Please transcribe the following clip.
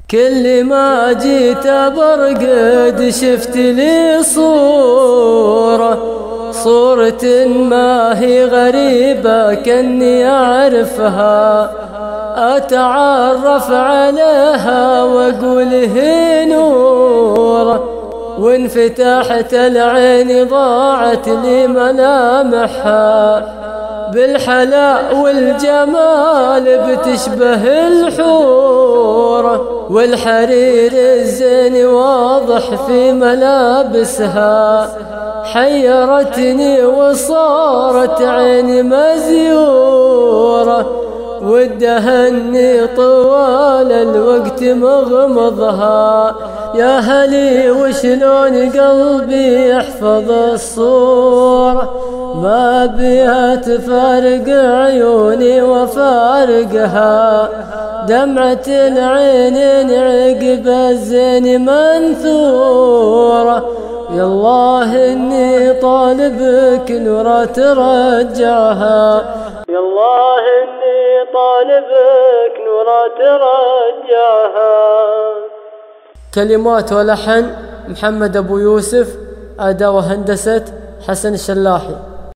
كل ما جيت برقد شفت لي صورة ما هي غريبة كأني أعرفها، أتعرف عليها وأقول هي نورة، وانفتحت العين ضاعت لي ملامحها، بالحلاء والجمال بتشبه الحورة، والحرير الزين واضح في ملابسها، حيرتني وصارت عيني مزيورة، والدهني طوال الوقت مغمضها، يا هلي وشلون قلبي يحفظ الصورة، ما بيها تفارق عيوني وفارقها، دمعة العين عقب الزين منثورة، يالله إني طالبك نورة ترجعها، يالله إني طالبك نورة ترجعها. كلمات ولحن محمد أبو يوسف، أداء وهندسة حسن الشلاحي.